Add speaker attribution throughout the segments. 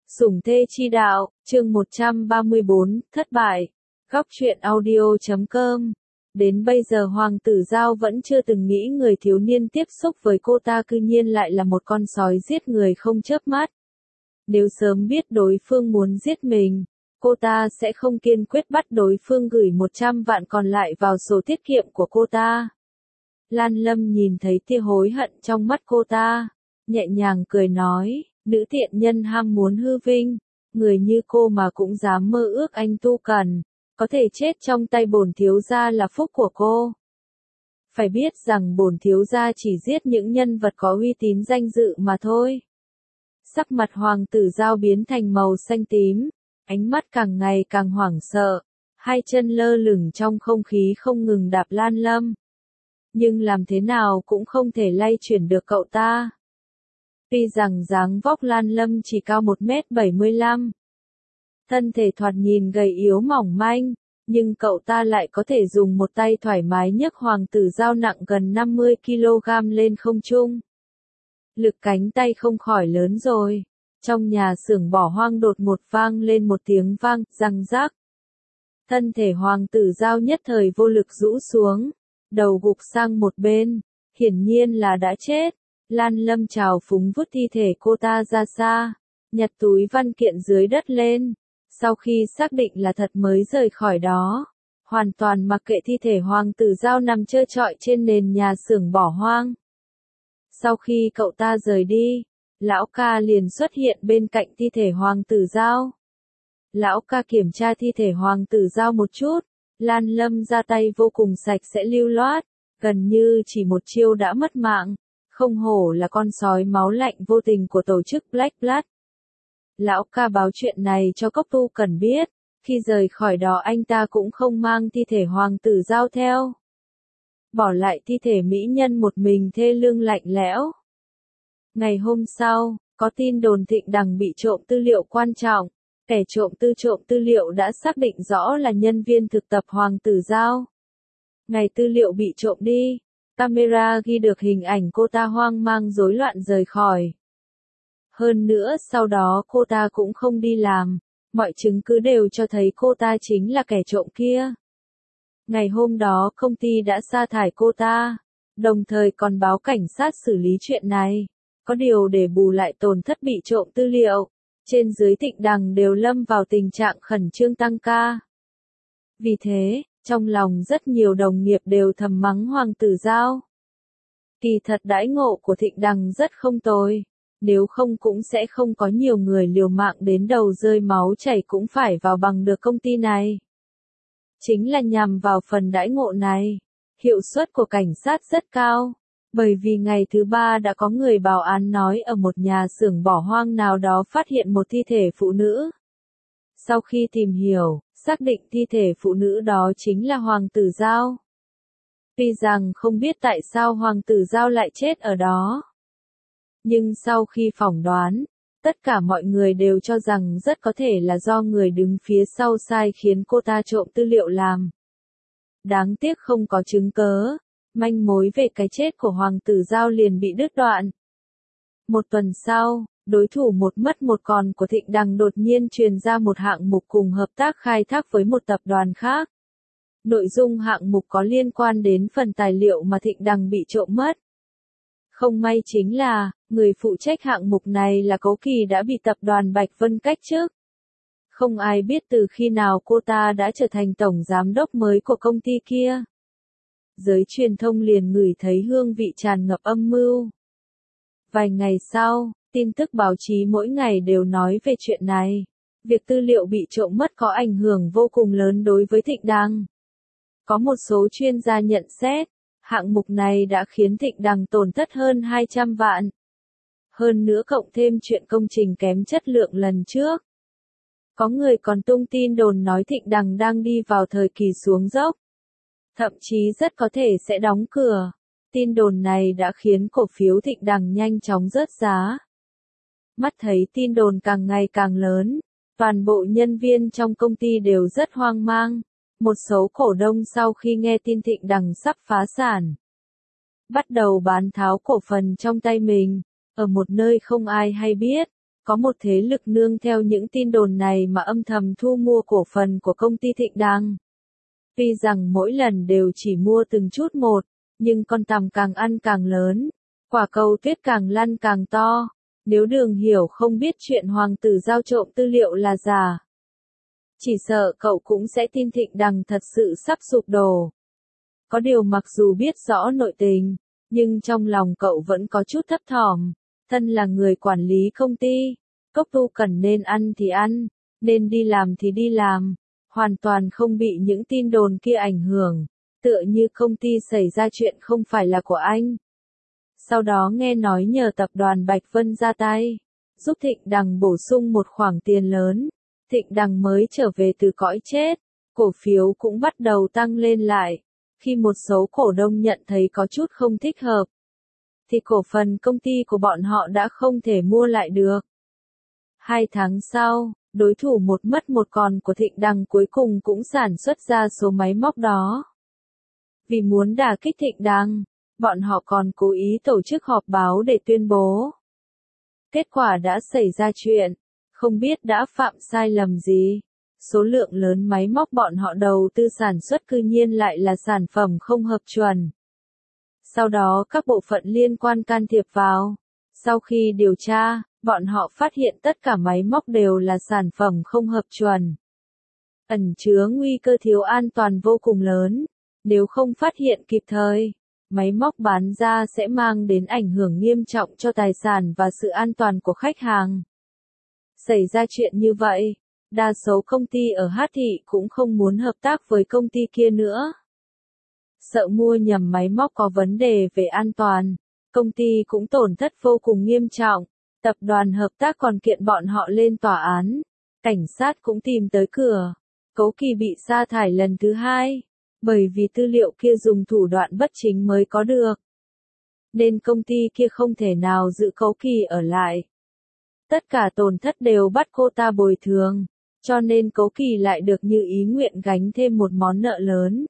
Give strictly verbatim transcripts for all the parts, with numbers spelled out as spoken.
Speaker 1: Sủng thê chi đạo, chương một trăm ba mươi bốn, thất bại. Góc truyện audio chấm com. Đến bây giờ Hoàng tử Giao vẫn chưa từng nghĩ người thiếu niên tiếp xúc với cô ta cư nhiên lại là một con sói giết người không chớp mắt. Nếu sớm biết đối phương muốn giết mình, cô ta sẽ không kiên quyết bắt đối phương gửi một trăm vạn còn lại vào sổ tiết kiệm của cô ta. Lan Lâm nhìn thấy tia hối hận trong mắt cô ta, nhẹ nhàng cười nói, nữ tiện nhân ham muốn hư vinh, người như cô mà cũng dám mơ ước anh tu cần, có thể chết trong tay bổn thiếu gia là phúc của cô. Phải biết rằng bổn thiếu gia chỉ giết những nhân vật có uy tín danh dự mà thôi. Sắc mặt Hoàng tử Giao biến thành màu xanh tím, ánh mắt càng ngày càng hoảng sợ, hai chân lơ lửng trong không khí không ngừng đạp Lan Lâm. Nhưng làm thế nào cũng không thể lay chuyển được cậu ta. Tuy rằng dáng vóc Lan Lâm chỉ cao một mét bảy mươi lăm, thân thể thoạt nhìn gầy yếu mỏng manh, nhưng cậu ta lại có thể dùng một tay thoải mái nhấc Hoàng tử Giao nặng gần năm mươi ki lô gam lên không trung. Lực cánh tay không khỏi lớn rồi. Trong nhà xưởng bỏ hoang đột ngột vang lên một tiếng vang, răng rác. Thân thể Hoàng tử Giao nhất thời vô lực rũ xuống, đầu gục sang một bên, hiển nhiên là đã chết. Lan Lâm trào phúng vứt thi thể cô ta ra xa, nhặt túi văn kiện dưới đất lên, sau khi xác định là thật mới rời khỏi đó, hoàn toàn mặc kệ thi thể Hoàng tử Giao nằm trơ trọi trên nền nhà xưởng bỏ hoang. Sau khi cậu ta rời đi, lão ca liền xuất hiện bên cạnh thi thể Hoàng tử Giao. Lão ca kiểm tra thi thể Hoàng tử Giao một chút, Lan Lâm ra tay vô cùng sạch sẽ lưu loát, gần như chỉ một chiêu đã mất mạng. Không hổ là con sói máu lạnh vô tình của tổ chức Black Blood. Lão ca báo chuyện này cho Cốc Tu Cần biết, khi rời khỏi đó anh ta cũng không mang thi thể Hoàng tử Giao theo. Bỏ lại thi thể mỹ nhân một mình thê lương lạnh lẽo. Ngày hôm sau, có tin đồn Thịnh Đằng bị trộm tư liệu quan trọng, kẻ trộm tư trộm tư liệu đã xác định rõ là nhân viên thực tập Hoàng tử Giao. Ngày tư liệu bị trộm đi, camera ghi được hình ảnh cô ta hoang mang rối loạn rời khỏi. Hơn nữa sau đó cô ta cũng không đi làm, mọi chứng cứ đều cho thấy cô ta chính là kẻ trộm kia. Ngày hôm đó công ty đã sa thải cô ta, đồng thời còn báo cảnh sát xử lý chuyện này. Có điều để bù lại tổn thất bị trộm tư liệu, trên dưới Thịnh Đằng đều lâm vào tình trạng khẩn trương tăng ca. Vì thế, trong lòng rất nhiều đồng nghiệp đều thầm mắng Hoàng tử Giao. Kỳ thật đãi ngộ của Thịnh Đằng rất không tồi, nếu không cũng sẽ không có nhiều người liều mạng đến đầu rơi máu chảy cũng phải vào bằng được công ty này. Chính là nhằm vào phần đãi ngộ này, hiệu suất của cảnh sát rất cao, bởi vì ngày thứ ba đã có người báo án nói ở một nhà xưởng bỏ hoang nào đó phát hiện một thi thể phụ nữ. Sau khi tìm hiểu, xác định thi thể phụ nữ đó chính là Hoàng tử Giao. Tuy rằng không biết tại sao Hoàng tử Giao lại chết ở đó, nhưng sau khi phỏng đoán, tất cả mọi người đều cho rằng rất có thể là do người đứng phía sau sai khiến cô ta trộm tư liệu làm. Đáng tiếc không có chứng cớ, manh mối về cái chết của Hoàng tử Giao liền bị đứt đoạn. Một tuần sau, đối thủ một mất một còn của Thịnh Đằng đột nhiên truyền ra một hạng mục cùng hợp tác khai thác với một tập đoàn khác. Nội dung hạng mục có liên quan đến phần tài liệu mà Thịnh Đằng bị trộm mất. Không may chính là, người phụ trách hạng mục này là Cố Kỳ đã bị tập đoàn Bạch Vân cách chức. Không ai biết từ khi nào cô ta đã trở thành tổng giám đốc mới của công ty kia. Giới truyền thông liền ngửi thấy hương vị tràn ngập âm mưu. Vài ngày sau, tin tức báo chí mỗi ngày đều nói về chuyện này. Việc tư liệu bị trộm mất có ảnh hưởng vô cùng lớn đối với Thịnh Đằng. Có một số chuyên gia nhận xét, hạng mục này đã khiến Thịnh Đằng tổn thất hơn hai trăm vạn. Hơn nữa cộng thêm chuyện công trình kém chất lượng lần trước. Có người còn tung tin đồn nói Thịnh Đằng đang đi vào thời kỳ xuống dốc. Thậm chí rất có thể sẽ đóng cửa. Tin đồn này đã khiến cổ phiếu Thịnh Đằng nhanh chóng rớt giá. Mắt thấy tin đồn càng ngày càng lớn, toàn bộ nhân viên trong công ty đều rất hoang mang. Một số cổ đông sau khi nghe tin Thịnh Đằng sắp phá sản, bắt đầu bán tháo cổ phần trong tay mình, ở một nơi không ai hay biết, có một thế lực nương theo những tin đồn này mà âm thầm thu mua cổ phần của công ty Thịnh Đằng. Tuy rằng mỗi lần đều chỉ mua từng chút một, nhưng con tằm càng ăn càng lớn, quả cầu tuyết càng lăn càng to. Nếu Đường Hiểu không biết chuyện hoàng tử giao trộm tư liệu là giả, chỉ sợ cậu cũng sẽ tin Thịnh Đằng thật sự sắp sụp đổ. Có điều mặc dù biết rõ nội tình, nhưng trong lòng cậu vẫn có chút thấp thỏm. Thân là người quản lý công ty, Cốc Tu Cần nên ăn thì ăn, nên đi làm thì đi làm, hoàn toàn không bị những tin đồn kia ảnh hưởng, tựa như công ty xảy ra chuyện không phải là của anh. Sau đó nghe nói nhờ tập đoàn Bạch Vân ra tay, giúp Thịnh Đằng bổ sung một khoản tiền lớn, Thịnh Đằng mới trở về từ cõi chết, cổ phiếu cũng bắt đầu tăng lên lại. Khi một số cổ đông nhận thấy có chút không thích hợp, thì cổ phần công ty của bọn họ đã không thể mua lại được. Hai tháng sau, đối thủ một mất một còn của Thịnh Đằng cuối cùng cũng sản xuất ra số máy móc đó. Vì muốn đả kích Thịnh Đằng, bọn họ còn cố ý tổ chức họp báo để tuyên bố. Kết quả đã xảy ra chuyện, không biết đã phạm sai lầm gì. Số lượng lớn máy móc bọn họ đầu tư sản xuất cư nhiên lại là sản phẩm không hợp chuẩn. Sau đó các bộ phận liên quan can thiệp vào. Sau khi điều tra, bọn họ phát hiện tất cả máy móc đều là sản phẩm không hợp chuẩn. Ẩn chứa nguy cơ thiếu an toàn vô cùng lớn. Nếu không phát hiện kịp thời, máy móc bán ra sẽ mang đến ảnh hưởng nghiêm trọng cho tài sản và sự an toàn của khách hàng. Xảy ra chuyện như vậy, đa số công ty ở Hát Thị cũng không muốn hợp tác với công ty kia nữa. Sợ mua nhầm máy móc có vấn đề về an toàn, công ty cũng tổn thất vô cùng nghiêm trọng. Tập đoàn hợp tác còn kiện bọn họ lên tòa án. Cảnh sát cũng tìm tới cửa. Cố Kỳ bị sa thải lần thứ hai, bởi vì tư liệu kia dùng thủ đoạn bất chính mới có được. Nên công ty kia không thể nào giữ Cố Kỳ ở lại. Tất cả tổn thất đều bắt cô ta bồi thường, cho nên Cố Kỳ lại được như ý nguyện gánh thêm một món nợ lớn.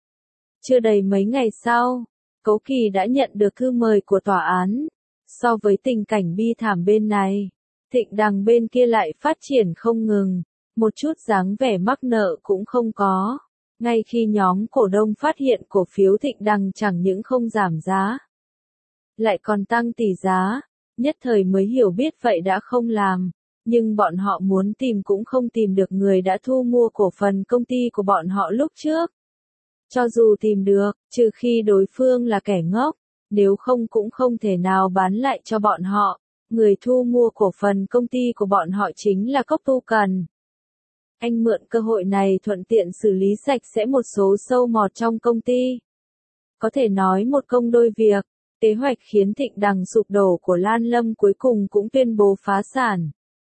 Speaker 1: Chưa đầy mấy ngày sau, Cố Kỳ đã nhận được thư mời của tòa án. So với tình cảnh bi thảm bên này, Thịnh Đằng bên kia lại phát triển không ngừng, một chút dáng vẻ mắc nợ cũng không có. Ngay khi nhóm cổ đông phát hiện cổ phiếu Thịnh Đằng chẳng những không giảm giá, lại còn tăng tỷ giá, nhất thời mới hiểu biết vậy đã không làm, nhưng bọn họ muốn tìm cũng không tìm được người đã thu mua cổ phần công ty của bọn họ lúc trước. Cho dù tìm được, trừ khi đối phương là kẻ ngốc, nếu không cũng không thể nào bán lại cho bọn họ. Người thu mua cổ phần công ty của bọn họ chính là Cốc Tu Cần. Anh mượn cơ hội này thuận tiện xử lý sạch sẽ một số sâu mọt trong công ty. Có thể nói một công đôi việc, kế hoạch khiến Thịnh Đằng sụp đổ của Lan Lâm cuối cùng cũng tuyên bố phá sản.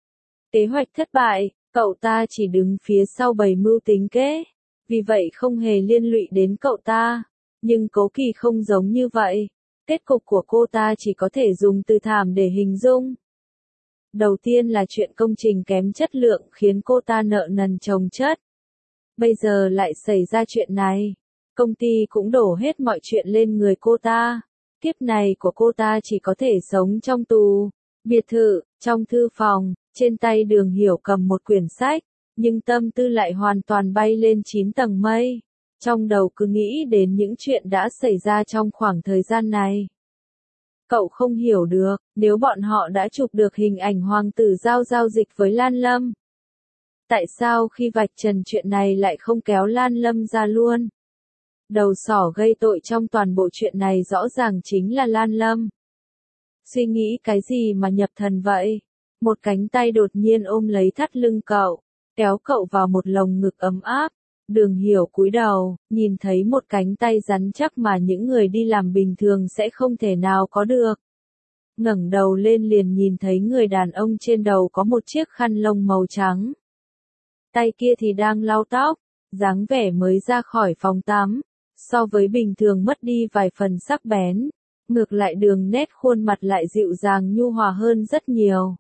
Speaker 1: Kế hoạch thất bại, cậu ta chỉ đứng phía sau bày mưu tính kế, vì vậy không hề liên lụy đến cậu ta. Nhưng Cố Kỳ không giống như vậy. Kết cục của cô ta chỉ có thể dùng từ thảm để hình dung. Đầu tiên là chuyện công trình kém chất lượng khiến cô ta nợ nần chồng chất. Bây giờ lại xảy ra chuyện này. Công ty cũng đổ hết mọi chuyện lên người cô ta. Kiếp này của cô ta chỉ có thể sống trong tù. Biệt thự, trong thư phòng, trên tay Đường Hiểu cầm một quyển sách, nhưng tâm tư lại hoàn toàn bay lên chín tầng mây. Trong đầu cứ nghĩ đến những chuyện đã xảy ra trong khoảng thời gian này. Cậu không hiểu được, nếu bọn họ đã chụp được hình ảnh hoàng tử giao giao dịch với Lan Lâm, tại sao khi vạch trần chuyện này lại không kéo Lan Lâm ra luôn? Đầu sỏ gây tội trong toàn bộ chuyện này rõ ràng chính là Lan Lâm. Suy nghĩ cái gì mà nhập thần vậy? Một cánh tay đột nhiên ôm lấy thắt lưng cậu, kéo cậu vào một lồng ngực ấm áp. Đường Hiểu cúi đầu, nhìn thấy một cánh tay rắn chắc mà những người đi làm bình thường sẽ không thể nào có được. Ngẩng đầu lên liền nhìn thấy người đàn ông trên đầu có một chiếc khăn lông màu trắng. Tay kia thì đang lau tóc, dáng vẻ mới ra khỏi phòng tắm. So với bình thường mất đi vài phần sắc bén, ngược lại đường nét khuôn mặt lại dịu dàng nhu hòa hơn rất nhiều.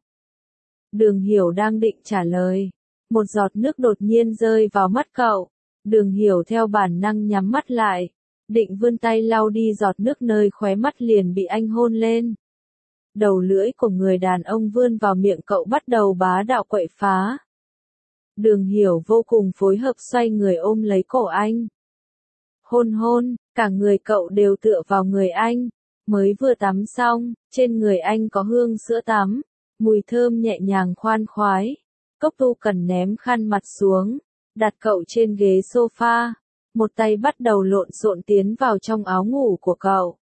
Speaker 1: Đường Hiểu đang định trả lời, một giọt nước đột nhiên rơi vào mắt cậu. Đường Hiểu theo bản năng nhắm mắt lại, định vươn tay lau đi giọt nước nơi khóe mắt liền bị anh hôn lên. đầu lưỡi của người đàn ông vươn vào miệng cậu bắt đầu bá đạo quậy phá. Đường Hiểu vô cùng phối hợp xoay người ôm lấy cổ anh. Hôn hôn, cả người cậu đều tựa vào người anh. Mới vừa tắm xong, trên người anh có hương sữa tắm, mùi thơm nhẹ nhàng khoan khoái. Cốc Tu Cần ném khăn mặt xuống, đặt cậu trên ghế sofa, một tay bắt đầu lộn xộn tiến vào trong áo ngủ của cậu.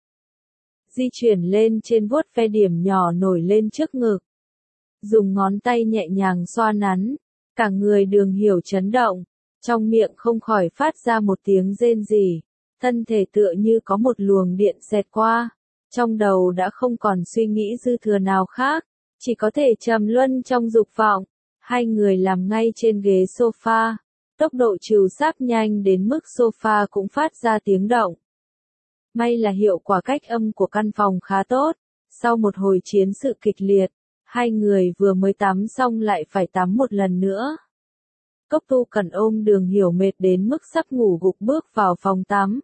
Speaker 1: Di chuyển lên trên vuốt ve điểm nhỏ nổi lên trước ngực. Dùng ngón tay nhẹ nhàng xoa nắn, cả người Đường Hiểu chấn động, trong miệng không khỏi phát ra một tiếng rên rỉ, thân thể tựa như có một luồng điện xẹt qua, trong đầu đã không còn suy nghĩ dư thừa nào khác, chỉ có thể trầm luân trong dục vọng. Hai người làm ngay trên ghế sofa, tốc độ trừ sáp nhanh đến mức sofa cũng phát ra tiếng động. May là hiệu quả cách âm của căn phòng khá tốt, sau một hồi chiến sự kịch liệt, hai người vừa mới tắm xong lại phải tắm một lần nữa. Cốc Tu Cần ôm Đường Hiểu mệt đến mức sắp ngủ gục bước vào phòng tắm.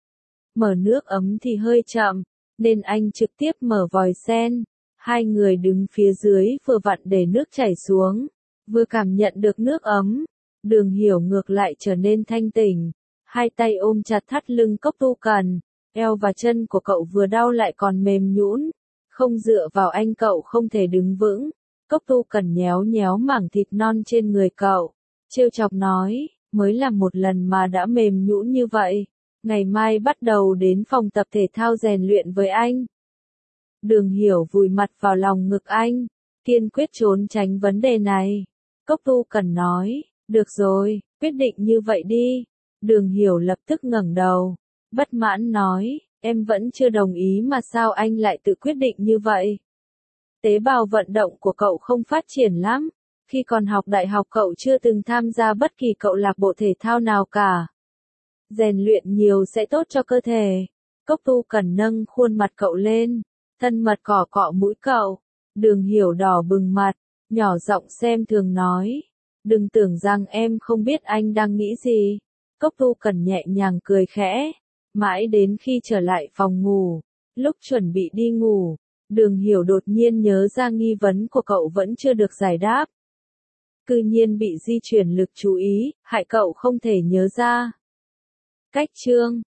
Speaker 1: Mở nước ấm thì hơi chậm, nên anh trực tiếp mở vòi sen. Hai người đứng phía dưới vừa vặn để nước chảy xuống, vừa cảm nhận được nước ấm. Đường Hiểu ngược lại trở nên thanh tỉnh, hai tay ôm chặt thắt lưng Cốc Tu Cần, eo và chân của cậu vừa đau lại còn mềm nhũn, không dựa vào anh cậu không thể đứng vững. Cốc Tu Cần nhéo nhéo mảng thịt non trên người cậu, trêu chọc nói, mới làm một lần mà đã mềm nhũn như vậy, ngày mai bắt đầu đến phòng tập thể thao rèn luyện với anh. Đường Hiểu vùi mặt vào lòng ngực anh, kiên quyết trốn tránh vấn đề này. Cốc Tu Cần nói, được rồi, quyết định như vậy đi. Đường Hiểu lập tức ngẩng đầu, bất mãn nói, em vẫn chưa đồng ý mà sao anh lại tự quyết định như vậy? Tế bào vận động của cậu không phát triển lắm, khi còn học đại học cậu chưa từng tham gia bất kỳ câu lạc bộ thể thao nào cả. Rèn luyện nhiều sẽ tốt cho cơ thể. Cốc Tu Cần nâng khuôn mặt cậu lên, thân mật cỏ cọ mũi cậu. Đường Hiểu đỏ bừng mặt, nhỏ giọng xem thường nói, đừng tưởng rằng em không biết anh đang nghĩ gì. Cốc Tu Cần nhẹ nhàng cười khẽ, mãi đến khi trở lại phòng ngủ, lúc chuẩn bị đi ngủ, Đường Hiểu đột nhiên nhớ ra nghi vấn của cậu vẫn chưa được giải đáp. Cư nhiên bị di chuyển lực chú ý, hại cậu không thể nhớ ra. Cách chương